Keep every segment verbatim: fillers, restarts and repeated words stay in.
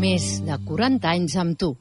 Més de quaranta anys amb tu.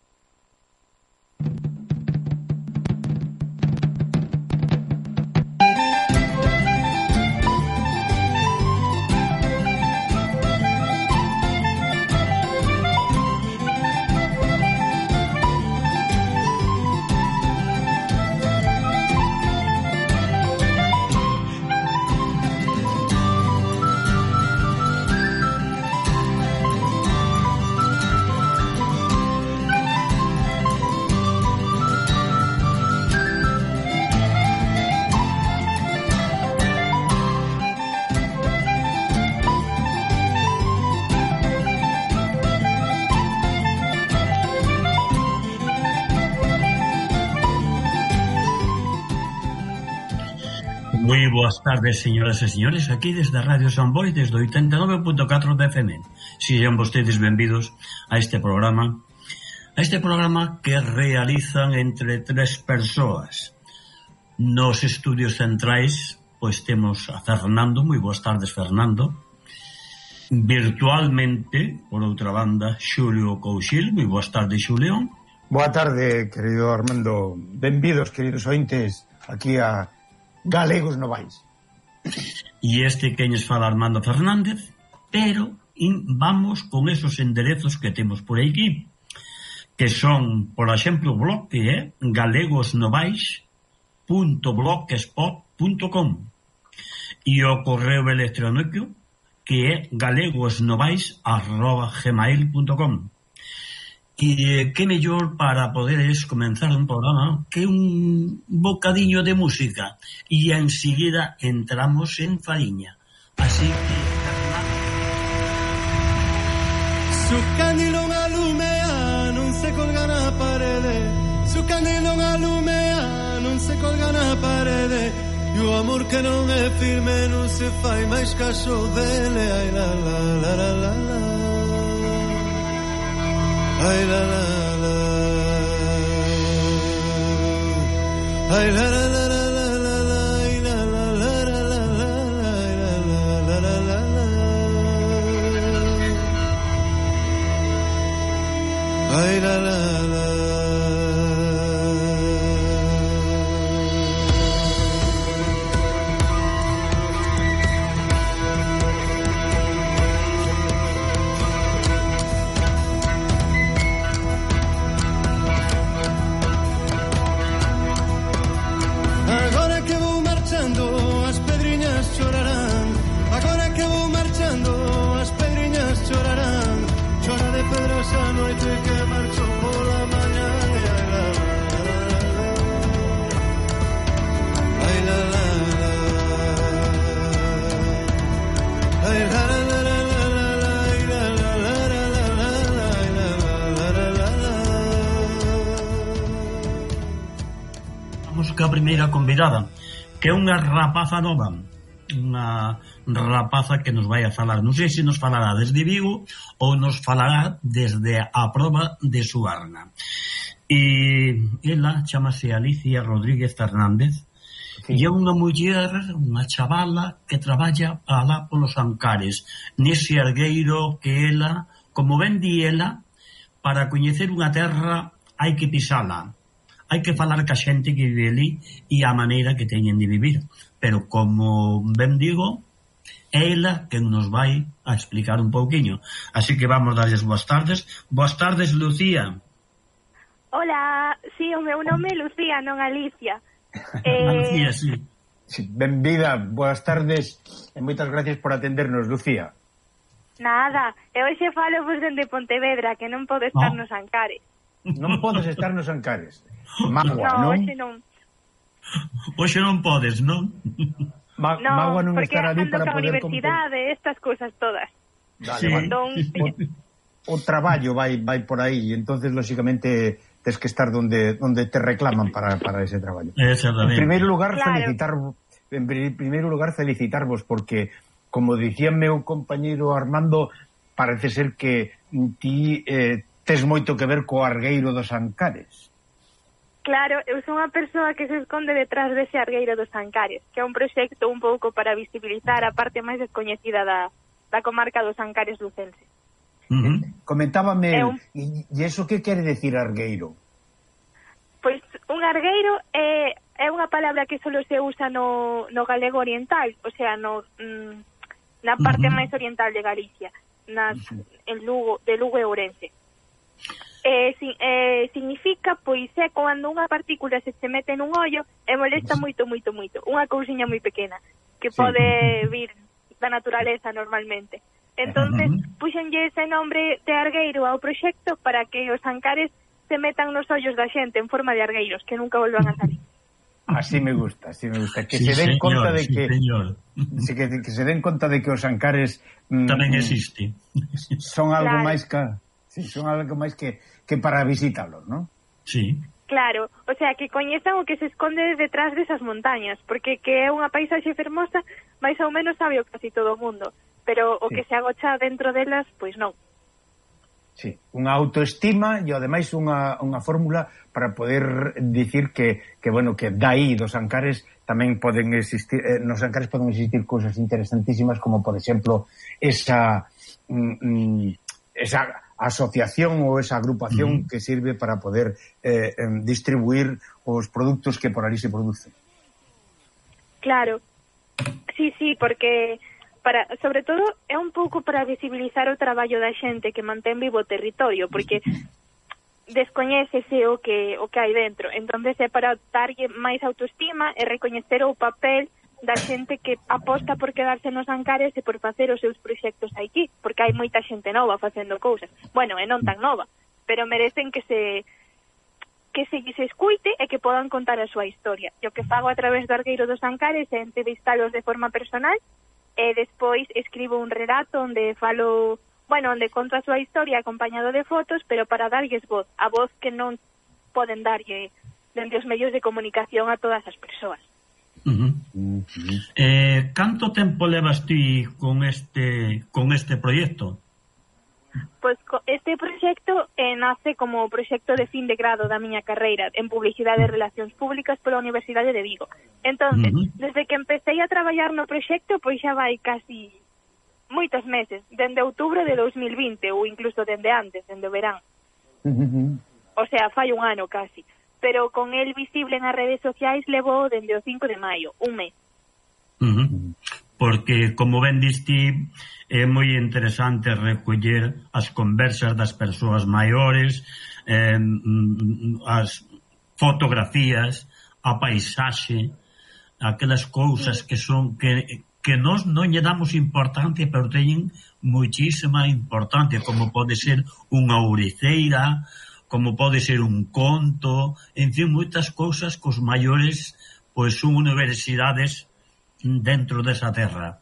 Moi boas tardes, señoras e señores, aquí desde Radio San Boi, desde oitenta e nove punto catro de F M. Sexan vostedes benvidos a este programa, a este programa que realizan entre tres persoas. Nos estudios centrais, pois temos a Fernando. Moi boas tardes, Fernando. Virtualmente, por outra banda, Xulio Couchil. Moi boas tardes, Xulio. Boa tarde, querido Armando. Benvidos, queridos ointes, aquí a Galegos Novais. E este queñes fala Armando Fernández, pero in, vamos con esos enderezos que temos por aquí, que son, por exemplo, o blog que é galegosnovais punto blogspot punto com e o correo electrónico que é galegosnovais arroba gmail punto com. E que mellor para poderes comenzar un programa que un bocadiño de música e enseguida entramos en fariña. Así que... Su candilo alumea, non se colga na parede. Su candilo alumea, non se colga na parede. E o amor que non é firme non se fai máis caso dele. Ai la la la la la la. Ay la la la, ay la la la la la la la, ay la la la la la la, ay la la la la la, ay la la la. Esa noite que marchó por la mañana, ay la la la, ay la la la la la la, ay la la la la la la, ay la la la la la. Vamos ca primeira convidada, que é unha rapaza nova, unha rapaza que nos vai a falar, non sei se nos falará desde Vigo ou nos falará desde a proba de Suarna. E ela chamase Alicia Rodríguez Fernández, sí. E é unha muller, unha chavala que traballa alá polos Ancares, nese argueiro que ela, como ben di ela, para coñecer unha terra hai que pisala, hai que falar ca xente que vive ali e a maneira que teñen de vivir. Pero como ben digo, é ela que nos vai a explicar un pouquiño. Así que vamos darles boas tardes. Boas tardes, Lucía. Hola, sí, o meu nome é Lucía, non Alicia. Eh... Lucía, sí. Sí, benvida, boas tardes e moitas gracias por atendernos, Lucía. Nada, e hoxe falo vos dende Pontevedra, que non podo estar oh. nos Ancares. Non podes estar nos Ancares. Magua, no, non? Hoxe non. Hoxe non podes, non? Ma no, Magua non porque estar ali ando para ca poder... universidade, estas cousas todas. Dale, sí. Entón, o, o traballo vai vai por aí, e entonces lógicamente tes que estar donde donde te reclaman para, para ese traballo. En primeiro lugar, claro. felicitar en primeiro lugar felicitarvos porque, como dicía meu compañeiro Armando, parece ser que ti eh, tes moito que ver co argueiro dos Ancares. Claro, eu sou unha persoa que se esconde detrás dese argueiro dos Ancares, que é un proxecto un pouco para visibilizar a parte máis descoñecida da, da comarca dos Ancares lucenses. Uh-huh. Comentábame, É un... e, e eso que quere decir argueiro? Pois un argueiro é, é unha palabra que só se usa no, no galego oriental, o sea, no, mm, na parte uh-huh. máis oriental de Galicia, nas, uh-huh. en Lugo, de Lugo e Ourense. Eh, si, eh, significa, pois, é cando unha partícula se se mete nun ollo e molesta moito, moito, moito. Unha cousiña moi pequena que sí. pode vir da naturaleza normalmente. Entonces, uh-huh. puxenlle ese nombre de argueiro ao proxecto para que os ancares se metan nos ollos da xente en forma de argueiros, que nunca volvan a salir. Así me gusta, así me gusta. Que sí, se den señor, conta de sí, que, sí, que que se den conta de que os ancares mm, tamén existe. Son algo claro. máis que sí, son algo máis que que para visitalos, ¿no? Sí. Claro, o sea, que coñezan o que se esconde detrás desas montañas, porque que é unha paisaxe fermosa, máis ou menos sabe o casi todo o mundo, pero o sí. que se agocha dentro delas, pois non. Sí, unha autoestima e ademais unha, unha fórmula para poder dicir que, que bueno, que dai dos ancares tamén poden existir, eh, nos ancares poden existir cousas interesantísimas como por exemplo esa mm, esa asociación ou esa agrupación mm. que sirve para poder eh, distribuir os produtos que por ali se producen. Claro, sí, sí, porque para, sobre todo é un pouco para visibilizar o traballo da xente que mantén vivo o territorio, porque descoñécese o que o que hai dentro. Entonces é para darlle máis autoestima e recoñecer o papel da xente que aposta por quedarse nos ancares e por facer os seus proxectos aquí, porque hai moita xente nova facendo cousas. Bueno, e non tan nova, pero merecen que se que se, se escuite e que podan contar a súa historia. E o que fago a través do Argueiro dos Ancares é entrevistalos de forma personal e despois escribo un relato onde falo, bueno, onde conto a súa historia acompañado de fotos, pero para darlles voz, a voz que non poden darlle dende os medios de comunicación a todas as persoas. Uh-huh. Uh-huh. Eh, canto tempo levas ti con este con este proxecto? Pois este proxecto eh, nace como proxecto de fin de grado da miña carreira en Publicidade e Relacións Públicas pola Universidade de Vigo. Entonces, uh-huh. desde que empecé a traballar no proxecto, pois xa vai casi moitos meses, dende outubro de dos mil vinte ou incluso dende antes, dende o verán. Uh-huh. O sea, fai un ano casi. Pero con el visible nas redes sociais levo dende o cinco de maio, un mes. Uh-huh. Porque, como ben diste, é moi interesante recoller as conversas das persoas maiores, eh, as fotografías, a paisaxe, aquelas cousas que son que, que nós non lle damos importancia, pero teñen muchísima importancia, como pode ser unha ouriceira, como pode ser un conto, en fin, moitas cousas que os maiores pois son universidades dentro desa terra.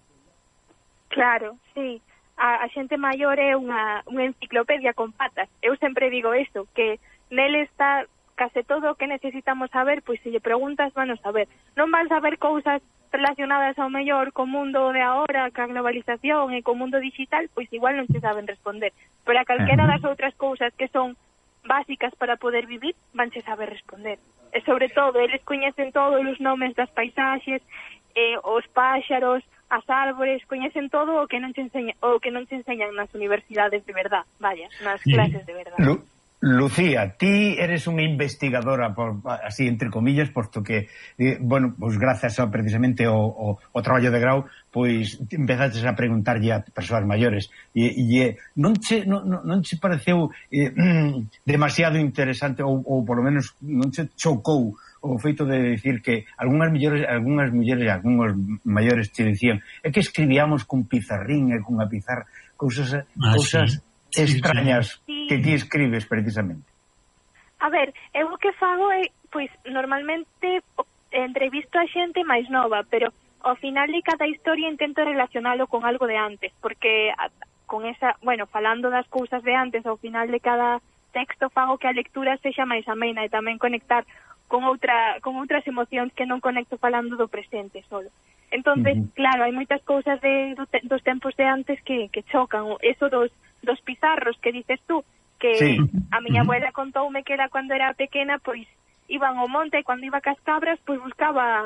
Claro, sí. A, a xente maior é unha, unha enciclopedia con patas. Eu sempre digo isto, que nele está case todo o que necesitamos saber, pois se lle preguntas van a saber. Non van saber cousas relacionadas ao mellor co mundo de agora, ca globalización e co mundo digital, pois igual non se saben responder. Pero a calquera das outras cousas que son básicas para poder vivir, vanse saber responder. E sobre todo, eles coñecen todos os nomes das paisaxes, eh, os páxaros, as árbores, coñecen todo o que non se enseña, o que non se enseñan nas universidades de verdad, vaya, nas sí. clases de verdad. Lu Lucía, ti eres unha investigadora, por, así entre comillas, posto que, eh, bueno, pues grazas a, precisamente o, o, o traballo de grau, pois empezaste a preguntarlle a persoas maiores e, e non che non, non che pareceu eh, demasiado interesante ou, ou polo menos non che chocou o feito de decir que algunhas mulleres, algunhas mulleres, algúns maiores te dicían é que escribíamos cun pizarrín e cunha pizarra, cousas ah, cousas sí. extrañas sí. que ti escribes precisamente. A ver, eu o que fago é, pois, normalmente entrevisto a xente máis nova, pero ao final de cada historia intento relacionalo con algo de antes, porque a, con esa, bueno, falando das cousas de antes, ao final de cada texto fago que a lectura sexa máis amena e tamén conectar con outra con outras emocións que non conecto falando do presente solo. Entonces, uh-huh. claro, hai moitas cousas de, do te, dos tempos de antes que, que chocan. Eso dos, dos pizarros que dices tú, que sí. a miña uh-huh. abuela contoume que era cando era pequena, pois iban ao monte e cando iba cas cabras, pois buscaba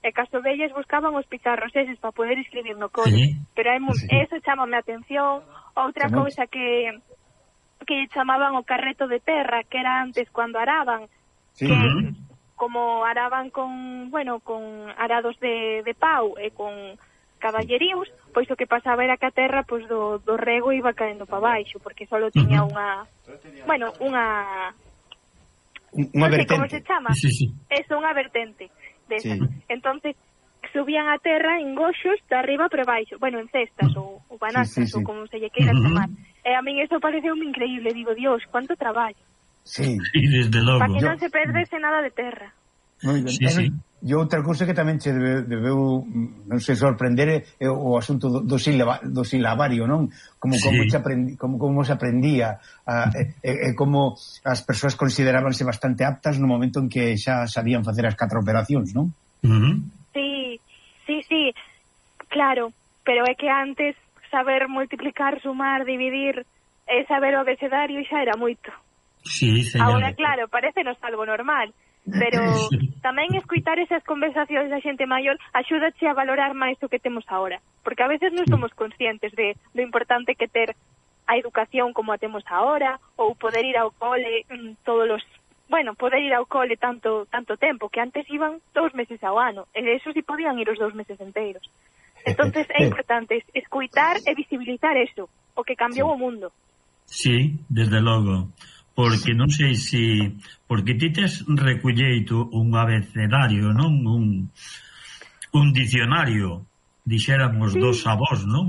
e cas ovellas buscaban os pizarros eses para poder escribir no cole. Sí. Pero hai, Sí. eso chámame a atención. Outra Chamou- cousa que que chamaban o carreto de terra, que era antes cando araban, Sí. que Ujú. como araban con, bueno, con arados de, de pau e con caballeríos, pois o que pasaba era que a terra pois do, do rego iba caendo para baixo, porque solo tiña Ujú. unha, bueno, unha Unha non sei como vertente. se chama. Sí, sí. Es unha vertente desa. Sí. Entonces, subían a terra en goxos de arriba para baixo, bueno, en cestas ou, ou banastas, Sí, sí, sí. ou como se lle queira Ujú. chamar. E a min eso pareceume increíble, digo, Dios, cuánto traballo, Sí. Sí, desde logo. para que Yo- non se perdese nada de terra. Moi ben. Sí, sí. E outra cousa que tamén che debe, debeu, mm, non sei, sorprender é o asunto do, do, silaba, do silabario, non? Como, Sí. como, se aprendi, como, como se aprendía a, e, e, e como as persoas considerábanse bastante aptas no momento en que xa sabían facer as catro operacións, non? Ujú. Sí, sí, sí, claro, pero é que antes saber multiplicar, sumar, dividir e saber o abecedario xa era moito. Sí, señor. Agora, claro, parécenos algo normal, pero tamén escuitar esas conversacións da xente maior axúdache a valorar máis o que temos agora, porque a veces non somos conscientes de lo importante que ter a educación como a temos agora, ou poder ir ao cole mm, todos os, bueno, poder ir ao cole tanto tanto tempo, que antes iban dous meses ao ano, e eso si podían ir os dous meses enteiros. Entonces é importante escuitar e visibilizar eso, o que cambiou o mundo. Sí, desde logo. Porque non sei se... Porque ti tes recolleito un abecedario, non? Un, un dicionario, dixéramos, Sí. dos avós, non?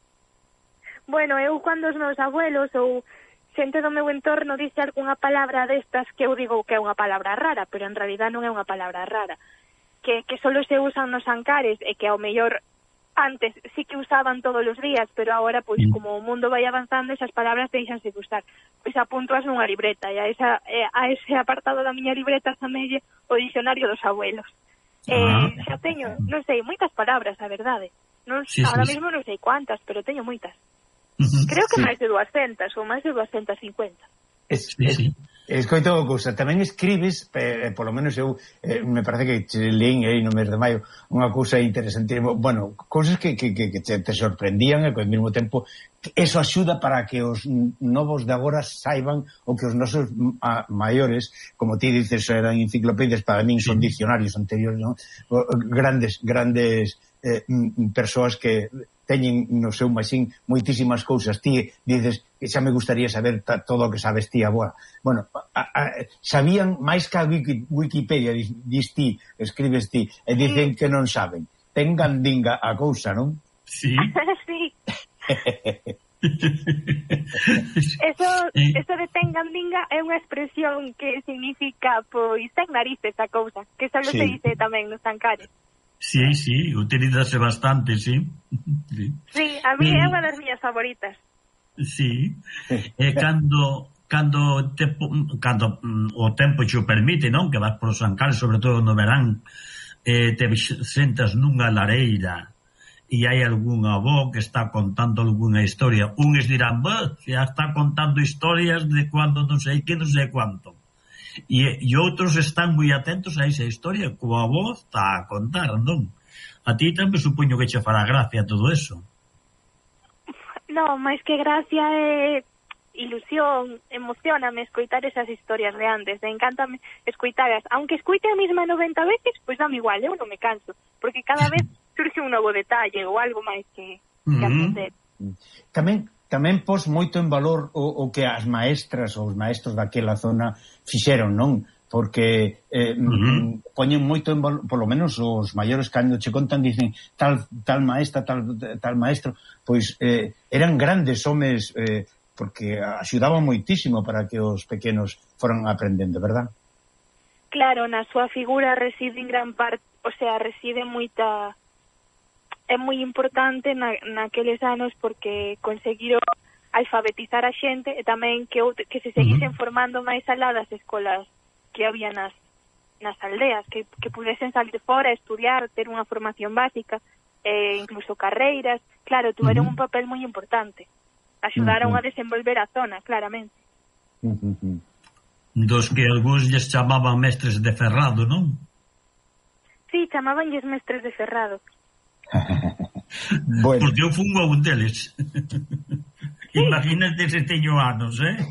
Bueno, eu cando os meus abuelos ou xente do meu entorno dice algunha palabra destas que eu digo que é unha palabra rara, pero en realidad non é unha palabra rara, que, que solo se usan nos ancares e que ao mellor antes sí que usaban todos os días, pero agora, pois, Mm. como o mundo vai avanzando, esas palabras deixanse de usar. Pois apuntoas nunha libreta, e a, esa, e a ese apartado da miña libreta chamelle o dicionario dos abuelos. Ah. Eh, xa teño, non sei, moitas palabras, a verdade. Non, Sí, ahora sí, sí. mesmo non sei cuántas, pero teño moitas. Ujú. Creo que Sí. máis de duascentas ou máis de duascentas cincuenta. Es, Sí, es, sí. Escoita unha cousa, tamén escribes, eh, polo menos eu eh, me parece que che leín aí no mes de maio unha cousa interesante, bueno, cousas que, que, que, que te, te sorprendían e que ao mesmo tempo eso axuda para que os novos de agora saiban o que os nosos a, maiores, como ti dices, eran enciclopedias, para min son dicionarios anteriores, non? Grandes, grandes eh, persoas que teñen no seu machín moitísimas cousas. Ti dices que xa me gustaría saber ta, todo o que sabes ti agora. Bueno, a, a, sabían máis que a Wiki, Wikipedia, dis, dis ti, escribes ti, e dicen que non saben. Ten gandinga a cousa, non? Sí. Sí. Eso, Eh. eso de tengandinga é unha expresión que significa, pois, ten narices a cousa, que só Sí. se dice tamén nos tancares. Sí, sí, utilízase bastante, sí. Sí. Sí, a mí Mm. é unha das miñas favoritas. Sí. E cando cando te, cando mm, o tempo che o permite, non? Que vas por os ancares, sobre todo no verán, eh, te sentas nunha lareira e hai algún avó que está contando algunha historia. Uns dirán, bah, xa está contando historias de cuando non sei que, non sei cuánto. E, e outros están moi atentos a esa historia coa voz está a contar, non? A ti tamén supoño que che fará gracia todo eso. No, máis que gracia é ilusión, emocioname escoitar esas historias de antes, e encántame escoitaras, aunque escoite a mesma noventa veces, pois dame igual, eu non me canso, porque cada vez surge un novo detalle ou algo máis que, que Ujú. aprender. Tamén tamén pos moito en valor o, o que as maestras ou os maestros daquela zona fixeron, non? Porque eh, Uh-huh. poñen moito en valor, polo menos os maiores cando che contan dicen tal tal maestra, tal tal maestro, pois eh, eran grandes homes eh, porque axudaban moitísimo para que os pequenos foran aprendendo, verdad? Claro, na súa figura reside en gran parte, o sea, reside moita, é moi importante na, naqueles anos porque conseguiron alfabetizar a xente e tamén que, que se seguisen formando máis alá das escolas que había nas, nas aldeas, que, que pudesen salir fora, estudiar, ter unha formación básica, e incluso carreiras. Claro, tuveron Uh-huh. un papel moi importante. Axudaron Uh-huh. a desenvolver a zona, claramente. Dos que algúns lles chamaban mestres de ferrado, non? Sí, chamabanlles mestres de Ferrado. Bueno. Porque eu fungo a un deles. Imagínate se teño anos, eh?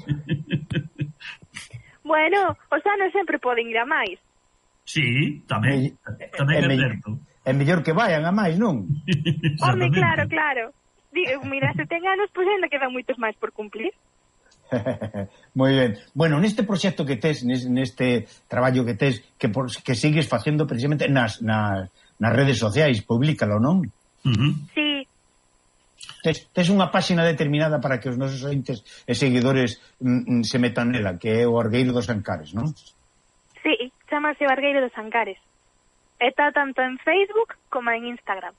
Bueno, os anos sempre poden ir a máis. Sí, tamén. Me- Tamén é é me- certo. É mellor que vayan a máis, non? Home, Exactamente. claro, claro. Digo, mira, se ten anos, pois ainda quedan moitos máis por cumplir. Moi ben. Bueno, neste proxecto que tes, neste traballo que tes, que por, que sigues facendo precisamente nas, nas, nas redes sociais, publícalo, non? Uh -huh. Sí, Tes, tes unha páxina determinada para que os nosos ointes e seguidores mm, se metan nela, que é o Argueiro dos Ancares, non? sí, chamase o Argueiro dos Ancares. Está tanto en Facebook como en Instagram.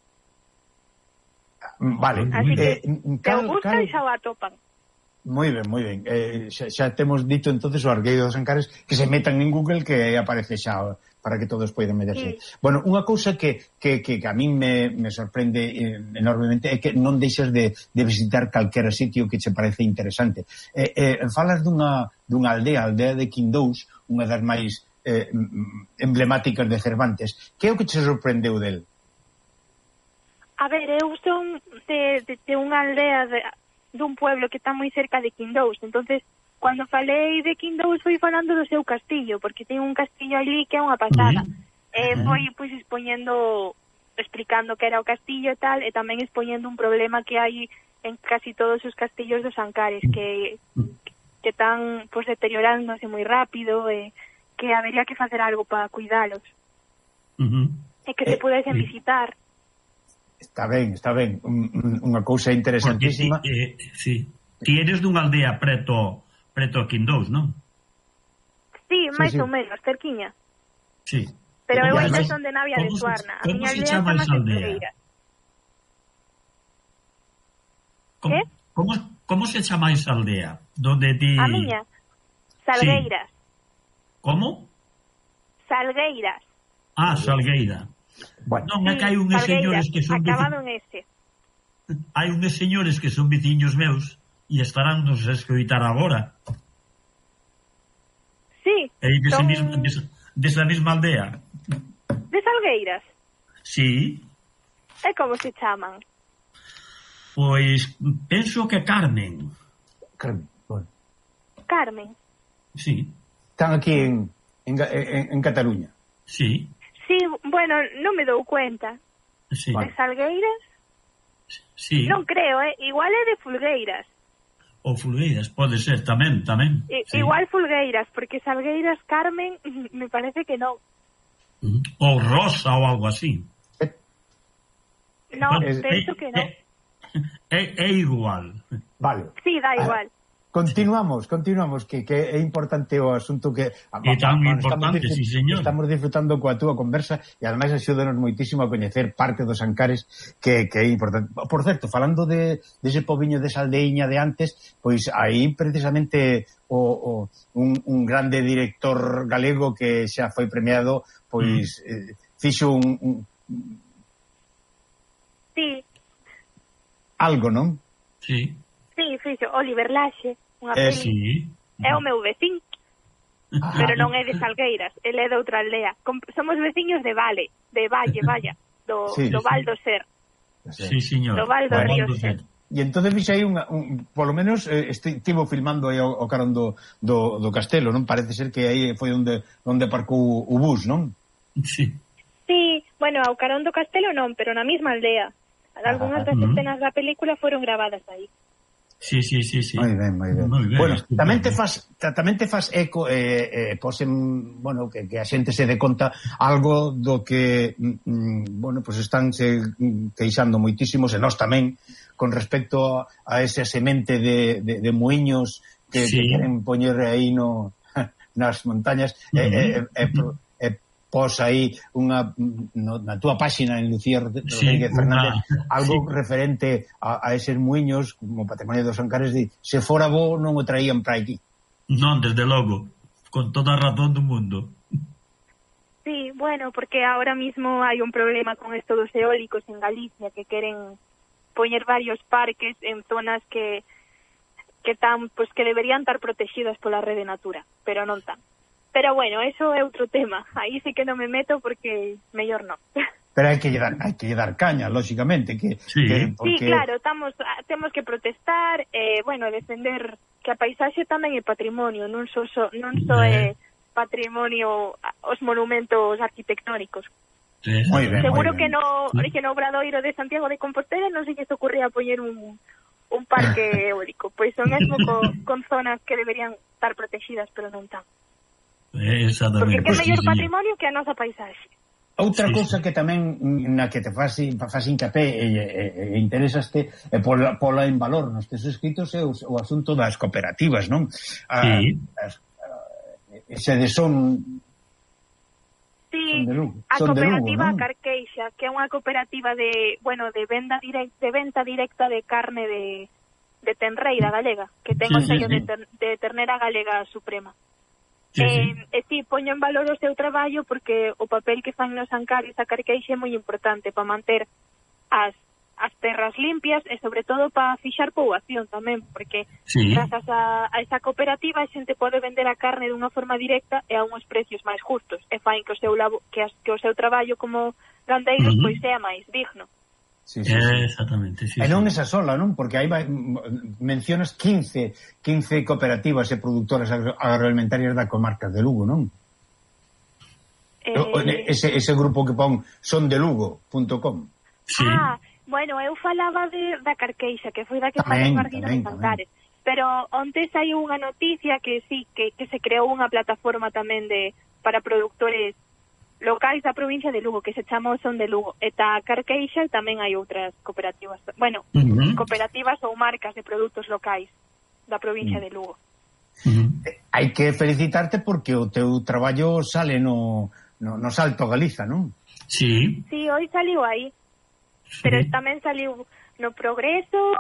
Vale. Así que, eh, se o buscan, xa o atopan. Moi ben, moi ben. Eh, xa, xa temos dito entonces o Argueiro dos Ancares que se metan en Google, que aparece xa para que todos poidan meterse. Sí. Bueno, unha cousa que, que, que, que a min me, me sorprende eh, enormemente é que non deixas de, de visitar calquera sitio que che parece interesante. Eh, eh, falas dunha, dunha aldea, a aldea de Quindous, unha das máis eh, emblemáticas de Cervantes. Que é o que che sorprendeu del? A ver, eu son de, de, de unha aldea de, dun pueblo que está moi cerca de Quindous, entonces cando falei de Quindous foi falando do seu castillo, porque ten un castillo ali que é unha pasada. Uh-huh. Eh, foi pois expoñendo, explicando que era o castillo e tal, e tamén expoñendo un problema que hai en casi todos os castillos dos Ancares, que que están pois deteriorándose moi rápido e que habería que facer algo para cuidalos. Uh -huh. E que se Eh, pudesen sí. visitar. Está ben, está ben. Un, un, unha cousa interesantísima. Porque ti, eh, sí. Ti eres dunha aldea preto preto a Quindous, non? Sí, máis sí. ou menos, cerquiña. Sí. Pero eu E ainda ademais, son de Navia de como se- Suarna. A como miña se aldea chama chamase esa aldea? Ferreira. Como, Que? como, como se chama esa aldea? Donde ti... A miña, Salgueiras. Como? Salgueiras. Ah, Salgueira. Bueno, Non, é que hai unhos Salgueiras, señores que son acabado veci- en ese. hai unhos señores que son veciños meus e estarán nos a escoitar agora. Sí, E dese son mismo, desa, desa mesma aldea. de Salgueiras. Sí, E como se chaman? pois penso que Carmen. Carmen, bueno. Carmen. Sí, Están aquí en, en, Ga- en, en Cataluña. sí, Sí, bueno, non me dou cuenta. sí, De Salgueiras? sí. Non creo, eh? Igual é de Fulgueiras. Ou Fulgueiras, pode ser tamén, tamén. I, Sí. Igual Fulgueiras, porque Salgueiras, Carmen, me parece que non. Ou Rosa ou algo así. No, Bueno, penso é- que non. É, é igual. Vale. Sí, da Ah, igual. Continuamos, continuamos, que, que é importante o asunto que... É tan Bueno, importante, disfrut- sí, señor. Estamos disfrutando coa túa conversa e ademais axúdanos moitísimo a coñecer parte dos Ancares que, que é importante. Por certo, falando de, de ese poviño desa aldeiña de antes, pois aí precisamente o, o, un, un grande director galego que xa foi premiado, pois mm. eh, fixo un, un Sí, algo, non? Sí, sí, fixo Oliver Laxe, unha Eh, peli. sí. É o meu vecín, pero non é de Salgueiras, ele é de outra aldea. Com- Somos veciños de Vale, de Valle, vaya, do, Sí, do sí. Val do Ser. Sí, señor. Do Val do Bueno, Río do Ser. Ser. E entón fixe aí unha, un, polo menos eh, estivo filmando aí o, o carón do, do, do castelo, non? Parece ser que aí foi onde onde aparcou o bus, non? Sí. Sí, bueno, ao carón do castelo non, pero na mesma aldea. Algúnas das Ah, escenas da película foron gravadas aí. Sí, sí, sí, sí. Moi ben, moi ben. Moi ben, Bueno, estupendo. tamén te fas ta- tamén te fas eco eh, eh, posen, bueno, que, que a xente se dé conta algo do que mm, bueno, pues están se mm, queixando moitísimos e nós tamén con respecto a, a esa semente de, de, de muiños que, Sí. que queren poñer aí no nas montañas Uh-huh. e eh, eh, eh, pro- eh, pos aí unha no, na túa páxina en Lucía Rodríguez Sí, Fernández unha- algo sí. referente a, a eses muiños como patrimonio dos Ancares de se fora bo non o traían para aquí. Non, desde logo. Con toda a razón do mundo. Sí, bueno, porque ahora mismo hai un problema con esto dos eólicos en Galicia, que queren poñer varios parques en zonas que que tan, pues que deberían estar protegidas pola Rede Natura, pero non tan. Pero bueno, eso é outro tema. Aí sí que non me meto porque mellor non. Pero hai que lle dar, hai que lle dar caña, lógicamente, que, sí. que porque... Sí, claro, estamos temos que protestar, eh, bueno, defender que a paisaxe tamén é patrimonio, non só so, non só é patrimonio os monumentos arquitectónicos. Sí, Muy bien, Seguro muy que bien. no, que no Obradoiro de Santiago de Compostela non se lles ocurría poñer un, un parque eólico, pois son mesmo co, con zonas que deberían estar protegidas, pero non tan. Exactamente. Porque que é Sí, mellor sí. patrimonio que a nosa paisaxe. Outra Sí, cousa sí. que tamén na que te faz, faz hincapé e, e, e interesaste e pola, pola en valor nos teus escritos é o, o asunto das cooperativas, non? Sí. As, ese de son... Sí, Son de Lugo, a son de Lugo, cooperativa non? Carqueixa, que é unha cooperativa de, bueno, de venda directa, de venta directa de carne de, de tenreira galega, que ten Sí, o sí, sello sí. de, ter, de ternera galega suprema. Sí, eh, sí. E si, poño en valor o seu traballo porque o papel que fan nos Ancares a Carqueixa é moi importante para manter as as terras limpias e sobre todo para fixar poboación tamén, porque Sí. grazas a, a esa cooperativa a xente pode vender a carne dunha forma directa e a uns precios máis justos e fain que o seu labo, que, as, que o seu traballo como gandeiros Uh-huh. pois sea máis digno. Sí, sí, sí. Eh, exactamente, sí. E non sí. esa sola, non? Porque aí vai, mencionas quince, quince cooperativas e produtoras agro, agroalimentarias da comarca de Lugo, non? Eh, Ese, ese grupo que pon son de lugo punto com. Sí. Ah, bueno, eu falaba de, da Carqueixa, que foi da que Tamén, falei Marguino de tamén, Ancares. Pero onte saiu unha noticia que sí, que, que se creou unha plataforma tamén de para produtores locais da provincia de Lugo, que se chama o Son de Lugo. E ta Carqueixa tamén hai outras cooperativas, bueno, Uh-huh. cooperativas ou marcas de produtos locais da provincia de Lugo. Uh-huh. Hai que felicitarte porque o teu traballo sale no, no, no Salto Galiza, non? Sí. Sí, hoy saliu aí, pero tamén saliu no Progreso,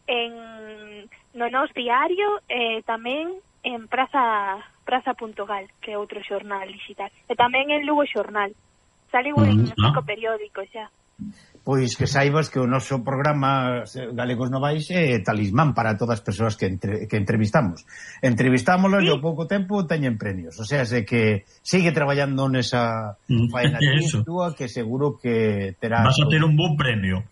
en no Nos Diario, e tamén en Praza Praza.gal, que é outro xornal digital, e tamén en Lugo Xornal. Saliu en Mm, ah. cinco periódicos xa. Pois que saibas que o noso programa Galegos Novais é talismán para todas as persoas que, entre, que entrevistamos. Entrevistámoslos Sí. e ao pouco tempo teñen premios. O sea, se que sigue traballando nesa Mm, faena eso. túa que seguro que terás... Vas a ter un bon premio.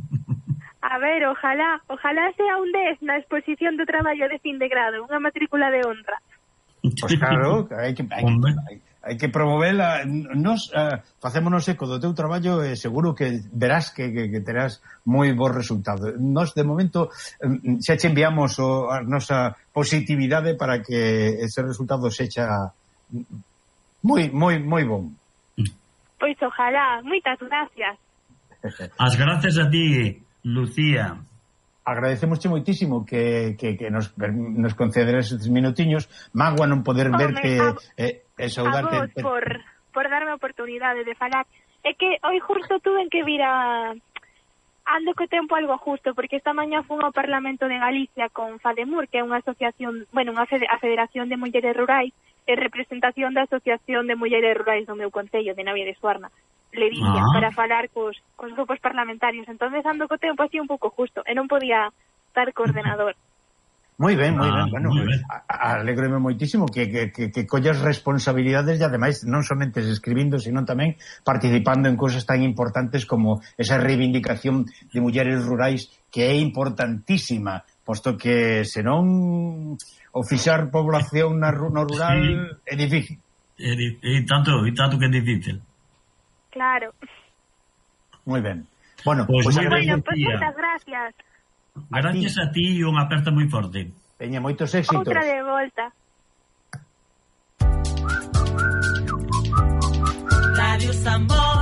A ver, ojalá, ojalá sea un dez na exposición do traballo de fin de grado, unha matrícula de honra. Pois claro, hai que, hai que, Hombre. hai, hai que promovela. Nos uh, facémonos eco do teu traballo e seguro que verás que, que, que terás moi bons resultados. Nos, de momento, um, xa che enviamos o, a nosa positividade para que ese resultado sexa moi, moi, moi bon. Pois ojalá, moitas gracias. As gracias a ti, Lucía. Agradecemosche moitísimo que, que, que nos, nos concederes estes minutiños. Magua non poder Home, verte a- e, e A saudarte. vos por, por darme a oportunidade de falar. É que hoy justo tuve que vir a... Ando co tempo algo justo, porque esta mañá fui ao Parlamento de Galicia con FADEMUR, que é unha asociación, bueno, unha fede, a Federación de Mulleres Rurais, e representación da Asociación de Mulleres Rurais do meu concello, de Navia de Suarna, Ledicia, Ah. para falar cos, cos grupos parlamentarios. Entonces ando co tempo así un pouco justo, e non podía estar coordenador. Moi ben, moi Ah, ben. Bueno, moi ben. alégrome moitísimo que, que, que, que collas responsabilidades e ademais non somente escribindo, sino tamén participando en cousas tan importantes como esa reivindicación de mulleres rurais que é importantísima, posto que senón o fixar población na, ru- no rural Sí. é difícil. E, e tanto, e tanto que é difícil. Claro. Moi ben. Bueno, Pois pois moi ben. agradezo- Bueno, pues Lucía. moitas gracias. Gracias a ti e unha aperta moi forte. Teña moitos éxitos. Outra de volta. Radio Sambo.